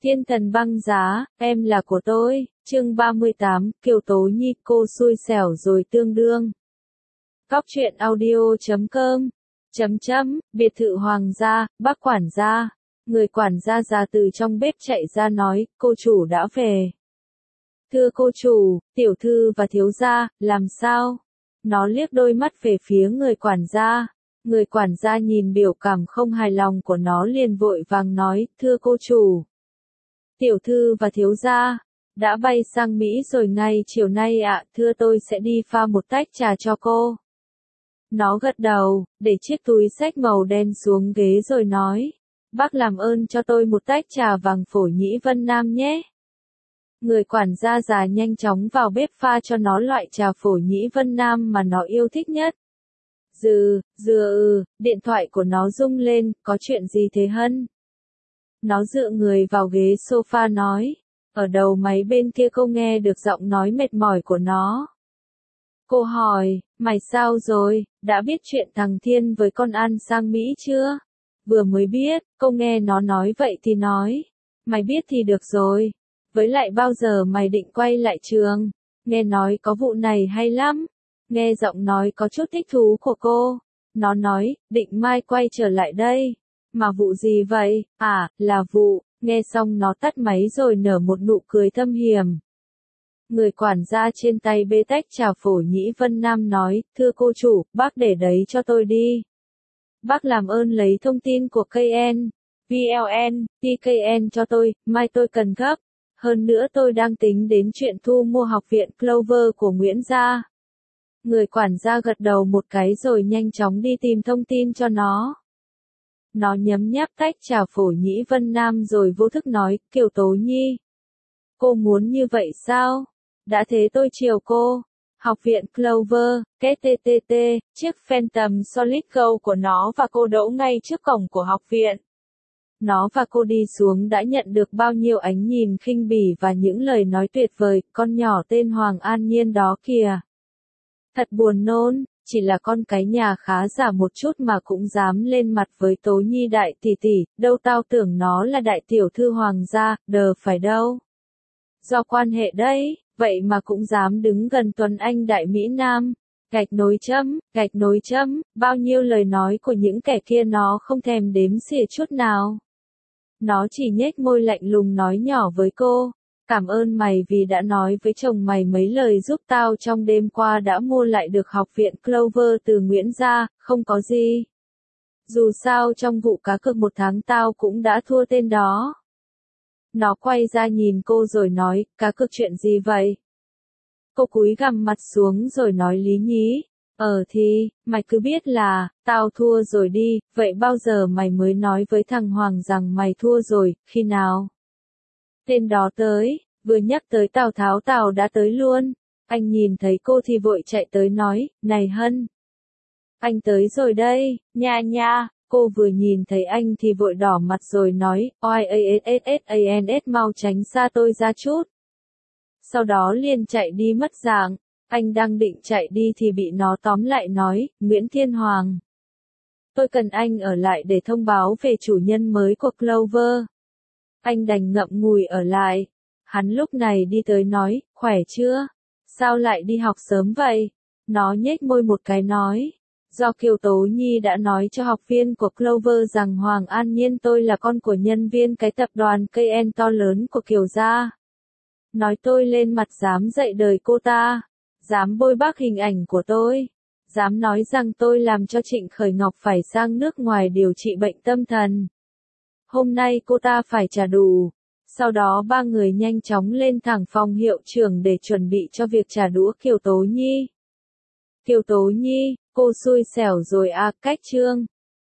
Thiên thần băng giá, em là của tôi, chương 38, Kiều Tố Nhi cô xui xẻo rồi tương đương. Cóc truyện audio.com biệt thự hoàng gia, bác quản gia. Người quản gia già từ trong bếp chạy ra nói, cô chủ đã về. Thưa cô chủ, tiểu thư và thiếu gia, làm sao? Nó liếc đôi mắt về phía người quản gia. Người quản gia nhìn biểu cảm không hài lòng của nó liền vội vàng nói, thưa cô chủ. Tiểu thư và thiếu gia, đã bay sang Mỹ rồi ngay chiều nay ạ, thưa tôi sẽ đi pha một tách trà cho cô. Nó gật đầu, để chiếc túi xách màu đen xuống ghế rồi nói, bác làm ơn cho tôi một tách trà vàng phổi nhĩ Vân Nam nhé. Người quản gia già nhanh chóng vào bếp pha cho nó loại trà phổi nhĩ Vân Nam mà nó yêu thích nhất. Điện thoại của nó rung lên, có chuyện gì thế Hân? Nó dựa người vào ghế sofa nói, ở đầu máy bên kia cô nghe được giọng nói mệt mỏi của nó. Cô hỏi, mày sao rồi, đã biết chuyện thằng Thiên với con An sang Mỹ chưa? Vừa mới biết, cô nghe nó nói vậy thì nói, mày biết thì được rồi, với lại bao giờ mày định quay lại trường, nghe nói có vụ này hay lắm, nghe giọng nói có chút thích thú của cô, nó nói, định mai quay trở lại đây. Mà vụ gì vậy? À, là vụ, nghe xong nó tắt máy rồi nở một nụ cười thâm hiểm. Người quản gia trên tay bê tách trà phổi nhĩ Vân Nam nói, thưa cô chủ, bác để đấy cho tôi đi. Bác làm ơn lấy thông tin của KN, VLN, TKN cho tôi, mai tôi cần gấp. Hơn nữa tôi đang tính đến chuyện thu mua học viện Clover của Nguyễn Gia. Người quản gia gật đầu một cái rồi nhanh chóng đi tìm thông tin cho nó. Nó nhấm nháp tách trà phổi nhĩ Vân Nam rồi vô thức nói, Kiều Tố Nhi. Cô muốn như vậy sao? Đã thế tôi chiều cô. Học viện Clover, KTTT, chiếc Phantom Solid Gold của nó và cô đỗ ngay trước cổng của học viện. Nó và cô đi xuống đã nhận được bao nhiêu ánh nhìn khinh bỉ và những lời nói tuyệt vời, con nhỏ tên Hoàng An Nhiên đó kìa. Thật buồn nôn. Chỉ là con cái nhà khá giả một chút mà cũng dám lên mặt với Tố Nhi đại tỷ tỷ, đâu tao tưởng nó là đại tiểu thư hoàng gia, đờ phải đâu. Do quan hệ đấy, vậy mà cũng dám đứng gần Tuấn Anh đại Mỹ Nam, gạch nối chấm, bao nhiêu lời nói của những kẻ kia nó không thèm đếm xỉa chút nào. Nó chỉ nhếch môi lạnh lùng nói nhỏ với cô. Cảm ơn mày vì đã nói với chồng mày mấy lời giúp tao trong đêm qua đã mua lại được học viện Clover từ Nguyễn Gia, không có gì. Dù sao trong vụ cá cược 1 tháng tao cũng đã thua tên đó. Nó quay ra nhìn cô rồi nói, cá cược chuyện gì vậy? Cô cúi gằm mặt xuống rồi nói lý nhí, thì, mày cứ biết là, tao thua rồi đi, vậy bao giờ mày mới nói với thằng Hoàng rằng mày thua rồi, khi nào? Tên đó tới, vừa nhắc tới Tào Tháo Tào đã tới luôn. Anh nhìn thấy cô thì vội chạy tới nói, này Hân. Anh tới rồi đây, nha. Cô vừa nhìn thấy anh thì vội đỏ mặt rồi nói, oiassans mau tránh xa tôi ra chút. Sau đó liền chạy đi mất dạng. Anh đang định chạy đi thì bị nó tóm lại nói, Nguyễn Thiên Hoàng. Tôi cần anh ở lại để thông báo về chủ nhân mới của Clover. Anh đành ngậm ngùi ở lại. Hắn lúc này đi tới nói, khỏe chưa? Sao lại đi học sớm vậy? Nó nhếch môi một cái nói. Do Kiều Tố Nhi đã nói cho học viên của Clover rằng Hoàng An Nhiên tôi là con của nhân viên cái tập đoàn KN to lớn của Kiều gia. Nói tôi lên mặt dám dạy đời cô ta. Dám bôi bác hình ảnh của tôi. Dám nói rằng tôi làm cho Trịnh Khởi Ngọc phải sang nước ngoài điều trị bệnh tâm thần. Hôm nay cô ta phải trả đủ. Sau đó 3 người nhanh chóng lên thẳng phòng hiệu trưởng để chuẩn bị cho việc trả đũa Kiều Tố Nhi. Kiều Tố Nhi, cô xui xẻo rồi à, cách chương.